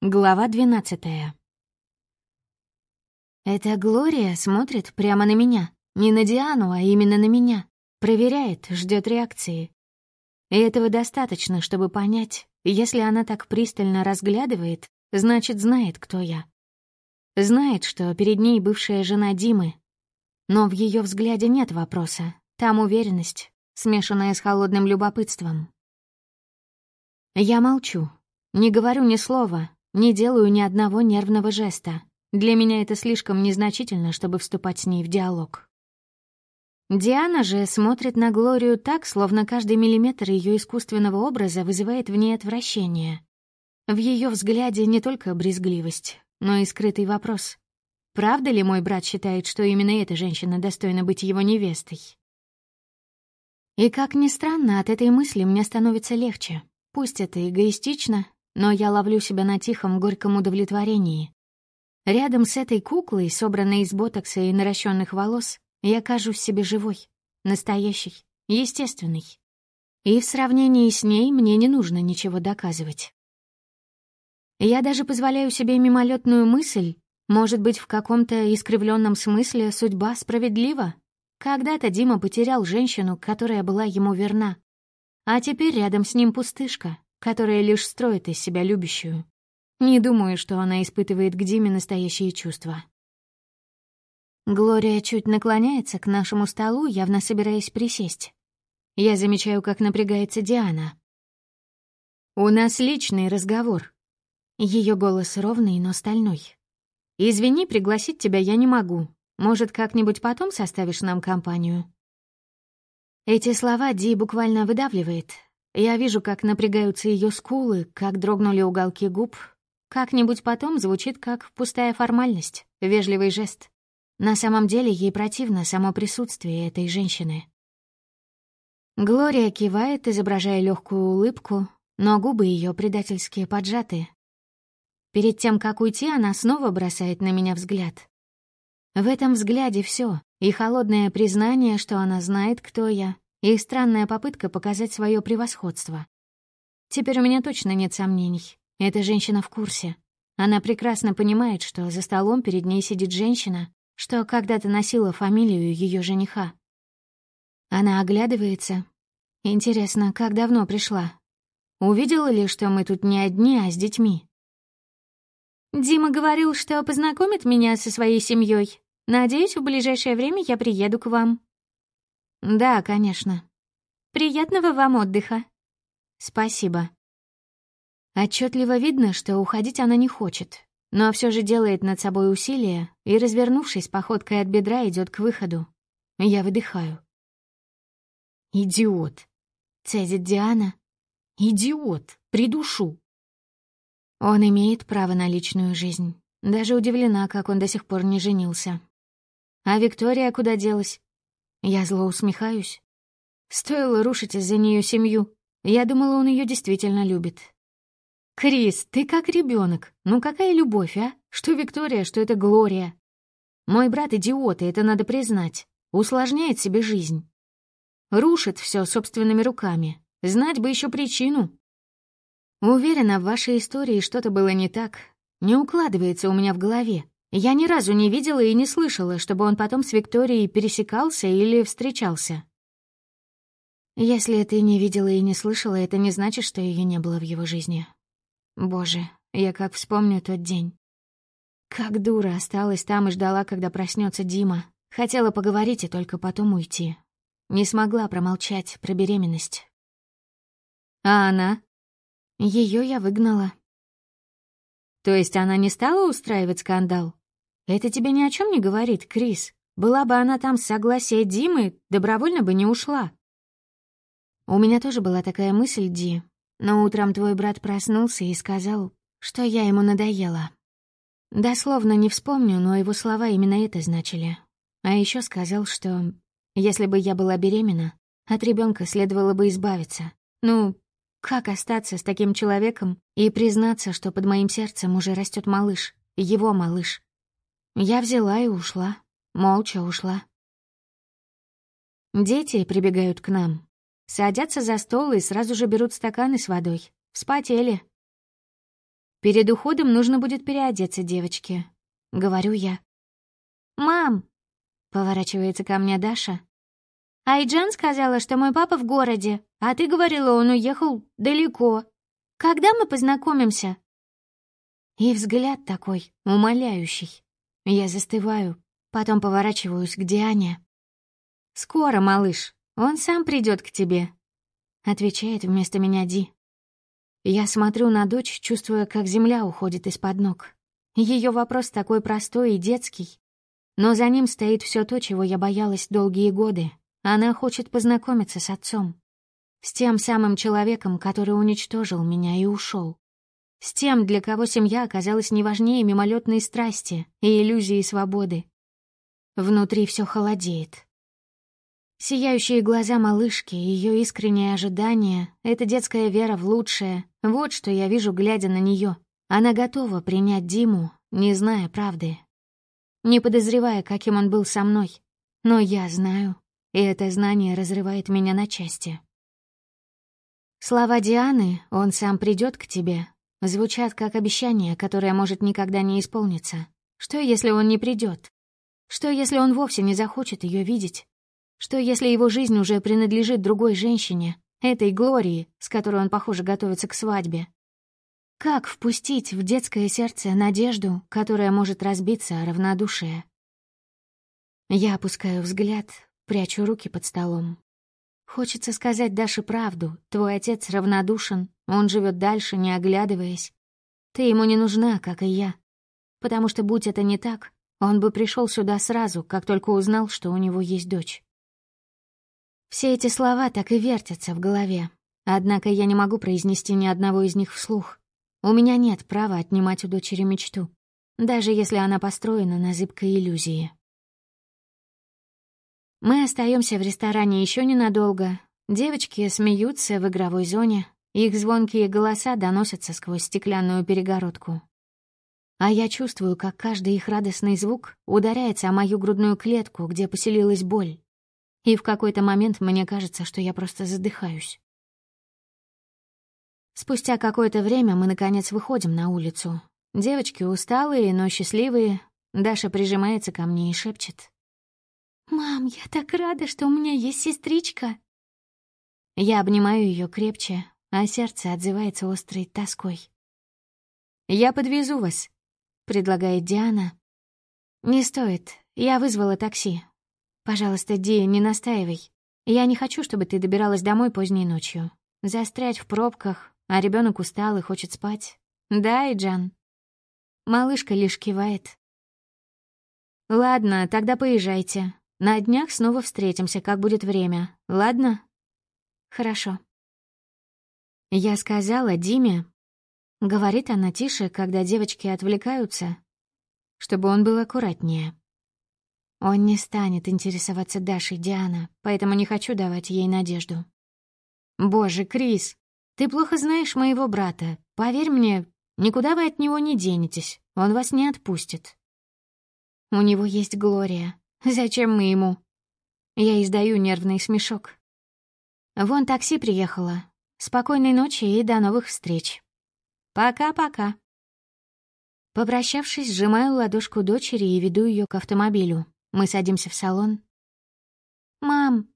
Глава 12. Эта Глория смотрит прямо на меня. Не на Диану, а именно на меня. Проверяет, ждет реакции. И этого достаточно, чтобы понять, если она так пристально разглядывает, значит, знает, кто я. Знает, что перед ней бывшая жена Димы. Но в ее взгляде нет вопроса. Там уверенность, смешанная с холодным любопытством. Я молчу. Не говорю ни слова. Не делаю ни одного нервного жеста. Для меня это слишком незначительно, чтобы вступать с ней в диалог. Диана же смотрит на Глорию так, словно каждый миллиметр ее искусственного образа вызывает в ней отвращение. В ее взгляде не только брезгливость, но и скрытый вопрос. Правда ли мой брат считает, что именно эта женщина достойна быть его невестой? И как ни странно, от этой мысли мне становится легче. Пусть это эгоистично, но я ловлю себя на тихом, горьком удовлетворении. Рядом с этой куклой, собранной из ботокса и наращенных волос, я кажусь себе живой, настоящей, естественной. И в сравнении с ней мне не нужно ничего доказывать. Я даже позволяю себе мимолетную мысль, может быть, в каком-то искривленном смысле судьба справедлива? Когда-то Дима потерял женщину, которая была ему верна, а теперь рядом с ним пустышка, которая лишь строит из себя любящую. Не думаю, что она испытывает к Диме настоящие чувства. Глория чуть наклоняется к нашему столу, явно собираясь присесть. Я замечаю, как напрягается Диана. «У нас личный разговор». Ее голос ровный, но стальной. «Извини, пригласить тебя я не могу. Может, как-нибудь потом составишь нам компанию?» Эти слова Ди буквально выдавливает. Я вижу, как напрягаются ее скулы, как дрогнули уголки губ. Как-нибудь потом звучит как пустая формальность, вежливый жест. На самом деле ей противно само присутствие этой женщины. Глория кивает, изображая легкую улыбку, но губы ее предательски поджаты. Перед тем, как уйти, она снова бросает на меня взгляд. В этом взгляде все: и холодное признание, что она знает, кто я, и странная попытка показать свое превосходство. Теперь у меня точно нет сомнений. Эта женщина в курсе. Она прекрасно понимает, что за столом перед ней сидит женщина, что когда-то носила фамилию ее жениха. Она оглядывается. Интересно, как давно пришла? Увидела ли, что мы тут не одни, а с детьми? «Дима говорил, что познакомит меня со своей семьей. Надеюсь, в ближайшее время я приеду к вам». «Да, конечно». «Приятного вам отдыха». «Спасибо». Отчетливо видно, что уходить она не хочет, но все же делает над собой усилие и, развернувшись, походкой от бедра идет к выходу. Я выдыхаю. «Идиот!» — цедит Диана. «Идиот! Придушу!» Он имеет право на личную жизнь. Даже удивлена, как он до сих пор не женился. А Виктория куда делась? Я зло усмехаюсь. Стоило рушить из-за нее семью. Я думала, он ее действительно любит. «Крис, ты как ребенок. Ну какая любовь, а? Что Виктория, что это Глория. Мой брат идиот, и это надо признать. Усложняет себе жизнь. Рушит все собственными руками. Знать бы еще причину. Уверена, в вашей истории что-то было не так. Не укладывается у меня в голове. Я ни разу не видела и не слышала, чтобы он потом с Викторией пересекался или встречался. Если ты не видела и не слышала, это не значит, что ее не было в его жизни. Боже, я как вспомню тот день. Как дура осталась там и ждала, когда проснется Дима. Хотела поговорить и только потом уйти. Не смогла промолчать про беременность. А она? Ее я выгнала. То есть она не стала устраивать скандал? Это тебе ни о чем не говорит, Крис? Была бы она там с согласия Димы, добровольно бы не ушла. У меня тоже была такая мысль, Ди. Но утром твой брат проснулся и сказал, что я ему надоела. Дословно не вспомню, но его слова именно это значили. А еще сказал, что если бы я была беременна, от ребенка следовало бы избавиться. Ну, как остаться с таким человеком и признаться, что под моим сердцем уже растет малыш, его малыш? Я взяла и ушла, молча ушла. Дети прибегают к нам. Садятся за стол и сразу же берут стаканы с водой. Вспотели. Перед уходом нужно будет переодеться девочке», — говорю я. «Мам!» — поворачивается ко мне Даша. «Айджан сказала, что мой папа в городе, а ты говорила, он уехал далеко. Когда мы познакомимся?» И взгляд такой, умоляющий. Я застываю, потом поворачиваюсь к Диане. «Скоро, малыш, он сам придет к тебе», — отвечает вместо меня Ди. Я смотрю на дочь, чувствуя, как земля уходит из-под ног. Ее вопрос такой простой и детский. Но за ним стоит все то, чего я боялась долгие годы. Она хочет познакомиться с отцом. С тем самым человеком, который уничтожил меня и ушел. С тем, для кого семья оказалась не важнее мимолетной страсти и иллюзии свободы. Внутри все холодеет. Сияющие глаза малышки, ее искреннее ожидание, эта детская вера в лучшее — вот что я вижу, глядя на нее. Она готова принять Диму, не зная правды. Не подозревая, каким он был со мной. Но я знаю, и это знание разрывает меня на части. Слова Дианы «он сам придет к тебе» звучат как обещание, которое может никогда не исполниться. Что, если он не придет? Что, если он вовсе не захочет ее видеть? Что, если его жизнь уже принадлежит другой женщине, этой Глории, с которой он, похоже, готовится к свадьбе? Как впустить в детское сердце надежду, которая может разбиться о равнодушие? Я опускаю взгляд, прячу руки под столом. Хочется сказать Даше правду. Твой отец равнодушен, он живет дальше, не оглядываясь. Ты ему не нужна, как и я. Потому что, будь это не так, он бы пришел сюда сразу, как только узнал, что у него есть дочь. Все эти слова так и вертятся в голове. Однако я не могу произнести ни одного из них вслух. У меня нет права отнимать у дочери мечту, даже если она построена на зыбкой иллюзии. Мы остаемся в ресторане еще ненадолго. Девочки смеются в игровой зоне, их звонкие голоса доносятся сквозь стеклянную перегородку. А я чувствую, как каждый их радостный звук ударяется о мою грудную клетку, где поселилась боль. И в какой-то момент мне кажется, что я просто задыхаюсь. Спустя какое-то время мы, наконец, выходим на улицу. Девочки усталые, но счастливые. Даша прижимается ко мне и шепчет: «Мам, я так рада, что у меня есть сестричка!» Я обнимаю ее крепче, а сердце отзывается острой тоской. «Я подвезу вас», — предлагает Диана. «Не стоит, я вызвала такси. Пожалуйста, Ди, не настаивай. Я не хочу, чтобы ты добиралась домой поздней ночью. Застрять в пробках, а ребенок устал и хочет спать. Да, Айджан?» Малышка лишь кивает. «Ладно, тогда поезжайте. На днях снова встретимся, как будет время. Ладно?» «Хорошо». «Я сказала Диме», — говорит она тише, когда девочки отвлекаются, чтобы он был аккуратнее. Он не станет интересоваться Дашей, Диана, поэтому не хочу давать ей надежду. «Боже, Крис, ты плохо знаешь моего брата. Поверь мне, никуда вы от него не денетесь, он вас не отпустит». «У него есть Глория. Зачем мы ему?» Я издаю нервный смешок. «Вон такси приехало. Спокойной ночи и до новых встреч. Пока-пока». Попрощавшись, сжимаю ладошку дочери и веду ее к автомобилю. Мы садимся в салон. «Мам».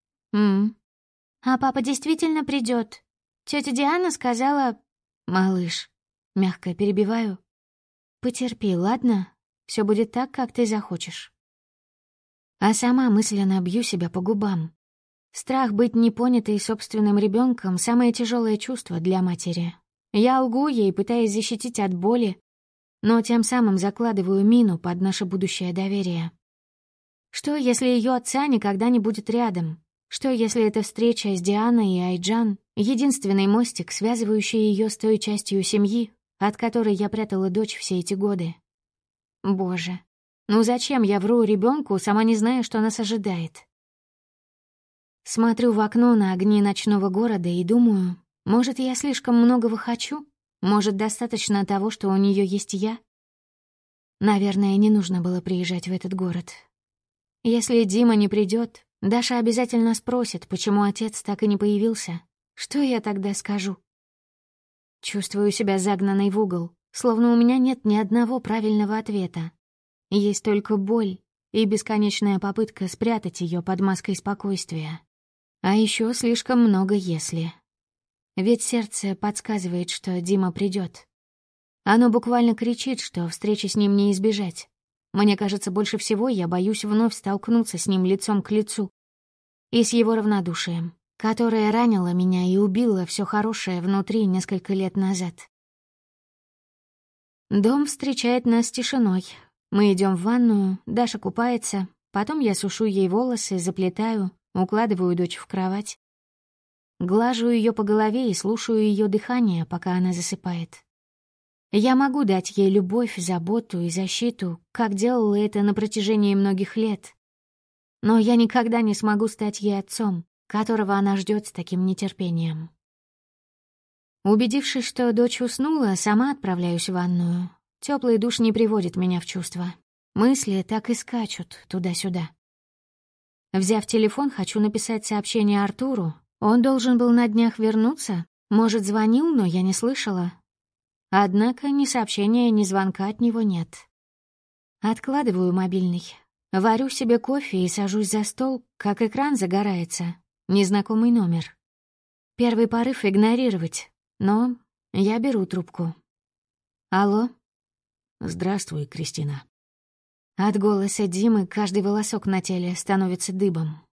«А папа действительно придет? Тетя Диана сказала...» «Малыш», мягко перебиваю. «Потерпи, ладно? Все будет так, как ты захочешь». А сама мысленно бью себя по губам. Страх быть непонятой собственным ребенком — самое тяжелое чувство для матери. Я лгу ей, пытаясь защитить от боли, но тем самым закладываю мину под наше будущее доверие. Что, если ее отца никогда не будет рядом? Что, если эта встреча с Дианой и Айджан — единственный мостик, связывающий ее с той частью семьи, от которой я прятала дочь все эти годы? Боже, ну зачем я вру ребенку, сама не зная, что нас ожидает? Смотрю в окно на огни ночного города и думаю, может, я слишком многого хочу? Может, достаточно того, что у нее есть я? Наверное, не нужно было приезжать в этот город. Если Дима не придет, Даша обязательно спросит, почему отец так и не появился. Что я тогда скажу? Чувствую себя загнанной в угол, словно у меня нет ни одного правильного ответа. Есть только боль и бесконечная попытка спрятать ее под маской спокойствия. А еще слишком много «если». Ведь сердце подсказывает, что Дима придет. Оно буквально кричит, что встречи с ним не избежать. Мне кажется, больше всего я боюсь вновь столкнуться с ним лицом к лицу. И с его равнодушием, которое ранило меня и убило все хорошее внутри несколько лет назад. Дом встречает нас тишиной. Мы идем в ванную, Даша купается, потом я сушу ей волосы, заплетаю, укладываю дочь в кровать. Глажу ее по голове и слушаю ее дыхание, пока она засыпает. Я могу дать ей любовь, заботу и защиту, как делала это на протяжении многих лет. Но я никогда не смогу стать ей отцом, которого она ждет с таким нетерпением. Убедившись, что дочь уснула, сама отправляюсь в ванную. Теплый душ не приводит меня в чувство. Мысли так и скачут туда-сюда. Взяв телефон, хочу написать сообщение Артуру. Он должен был на днях вернуться. Может, звонил, но я не слышала. Однако ни сообщения, ни звонка от него нет. Откладываю мобильный. Варю себе кофе и сажусь за стол, как экран загорается. Незнакомый номер. Первый порыв — игнорировать. Но я беру трубку. Алло? Здравствуй, Кристина. От голоса Димы каждый волосок на теле становится дыбом.